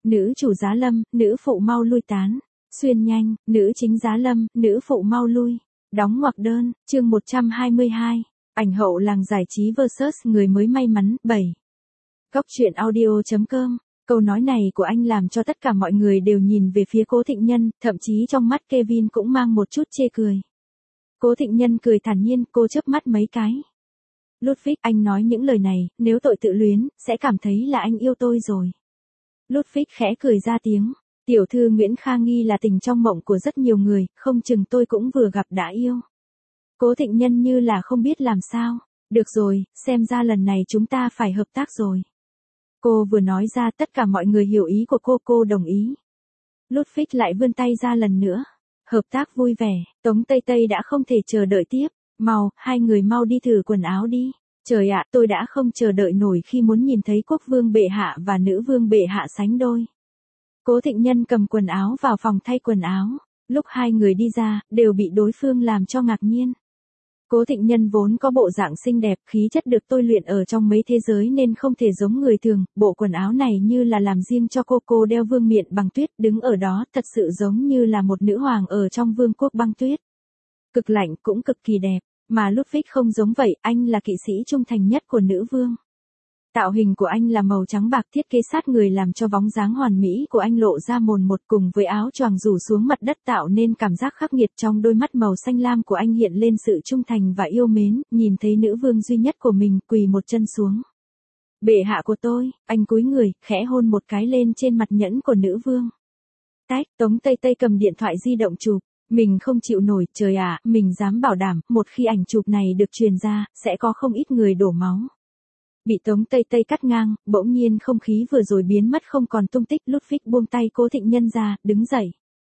nữ chủ giá lâm, nữ phụ mau lui tán. Xuyên nhanh, nữ chính giá lâm, nữ phụ mau lui. Đóng ngoặc đơn, chương 122. Ảnh hậu làng giải trí vs người mới may mắn, 7. Góc truyện audio.com. Câu nói này của anh làm cho tất cả mọi người đều nhìn về phía Cố Thịnh Nhân, thậm chí trong mắt Kevin cũng mang một chút chê cười. Cố Thịnh Nhân cười thản nhiên, cô chớp mắt mấy cái. Ludwig, anh nói những lời này, nếu tội tự luyến, sẽ cảm thấy là anh yêu tôi rồi. Ludwig khẽ cười ra tiếng. Tiểu thư Nguyễn Kha Nghi là tình trong mộng của rất nhiều người, không chừng tôi cũng vừa gặp đã yêu. Cố Thịnh Nhân như là không biết làm sao. Được rồi, xem ra lần này chúng ta phải hợp tác rồi. Cô vừa nói ra tất cả mọi người hiểu ý của cô đồng ý. Ludwig lại vươn tay ra lần nữa. Hợp tác vui vẻ, Tống Tây Tây đã không thể chờ đợi tiếp. Mau, hai người mau đi thử quần áo đi. Trời ạ, tôi đã không chờ đợi nổi khi muốn nhìn thấy quốc vương bệ hạ và nữ vương bệ hạ sánh đôi. Cố Thịnh Nhân cầm quần áo vào phòng thay quần áo. Lúc hai người đi ra, đều bị đối phương làm cho ngạc nhiên. Cố Thịnh Nhân vốn có bộ dạng xinh đẹp, khí chất được tôi luyện ở trong mấy thế giới nên không thể giống người thường, bộ quần áo này như là làm riêng cho cô đeo vương miện băng tuyết, đứng ở đó thật sự giống như là một nữ hoàng ở trong vương quốc băng tuyết. Cực lạnh cũng cực kỳ đẹp, mà Ludwig không giống vậy, anh là kỵ sĩ trung thành nhất của nữ vương. Tạo hình của anh là màu trắng bạc, thiết kế sát người làm cho bóng dáng hoàn mỹ của anh lộ ra mồn một, cùng với áo choàng rủ xuống mặt đất tạo nên cảm giác khắc nghiệt. Trong đôi mắt màu xanh lam của anh hiện lên sự trung thành và yêu mến, nhìn thấy nữ vương duy nhất của mình, quỳ một chân xuống. Bệ hạ của tôi, anh cúi người, khẽ hôn một cái lên trên mặt nhẫn của nữ vương. Tách, Tống Tây Tây cầm điện thoại di động chụp. Mình không chịu nổi, trời ạ, mình dám bảo đảm, một khi ảnh chụp này được truyền ra, sẽ có không ít người đổ máu. Bị Tống Tây Tây cắt ngang, bỗng nhiên không khí vừa rồi biến mất không còn tung tích. Ludwig buông tay Cố Thịnh Nhân ra, đứng dậy.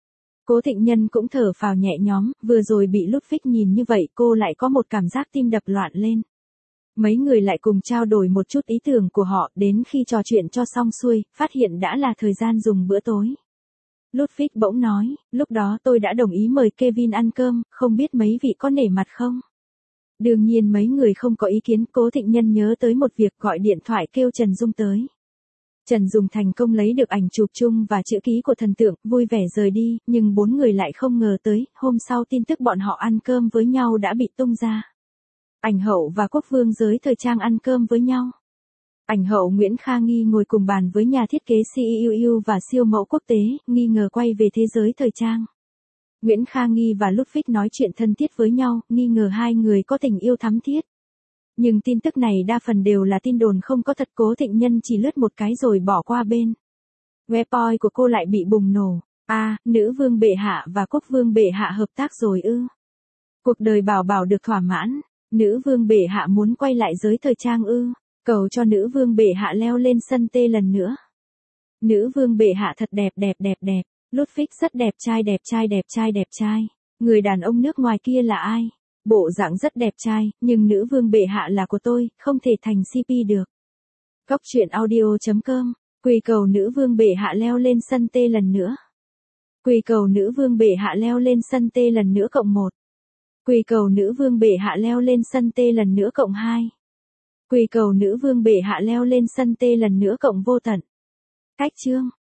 Cố Thịnh Nhân cũng thở phào nhẹ nhõm, vừa rồi bị Ludwig nhìn như vậy cô lại có một cảm giác tim đập loạn lên. Mấy người lại cùng trao đổi một chút ý tưởng của họ, đến khi trò chuyện cho xong xuôi, phát hiện đã là thời gian dùng bữa tối. Ludwig bỗng nói, lúc đó tôi đã đồng ý mời Kevin ăn cơm, không biết mấy vị có nể mặt không? Đương nhiên mấy người không có ý kiến. Cố Thịnh Nhân nhớ tới một việc, gọi điện thoại kêu Trần Dung tới. Trần Dung thành công lấy được ảnh chụp chung và chữ ký của thần tượng, vui vẻ rời đi, nhưng bốn người lại không ngờ tới, hôm sau tin tức bọn họ ăn cơm với nhau đã bị tung ra. Ảnh hậu và quốc vương giới thời trang ăn cơm với nhau. Ảnh hậu Nguyễn Kha Nghi ngồi cùng bàn với nhà thiết kế CEO và siêu mẫu quốc tế, nghi ngờ quay về thế giới thời trang. Nguyễn Kha Nghi và Ludwig nói chuyện thân thiết với nhau, nghi ngờ hai người có tình yêu thắm thiết. Nhưng tin tức này đa phần đều là tin đồn không có thật. Cố Thịnh Nhân chỉ lướt một cái rồi bỏ qua bên. Webpage của cô lại bị bùng nổ. Nữ vương bệ hạ và quốc vương bệ hạ hợp tác rồi ư? Cuộc đời bảo bảo được thỏa mãn. Nữ vương bệ hạ muốn quay lại giới thời trang ư? Cầu cho nữ vương bệ hạ leo lên sân tê lần nữa. Nữ vương bệ hạ thật đẹp. Ludwig rất đẹp trai. Người đàn ông nước ngoài kia là ai? Bộ dạng rất đẹp trai, nhưng nữ vương bệ hạ là của tôi, không thể thành CP được. Góc truyện audio.com. Quỳ cầu nữ vương bệ hạ leo lên sân tê lần nữa. Quỳ cầu nữ vương bệ hạ leo lên sân tê lần nữa cộng 1. Quỳ cầu nữ vương bệ hạ leo lên sân tê lần nữa cộng 2. Quỳ cầu nữ vương bệ hạ leo lên sân tê lần nữa cộng vô tận. Cách chương.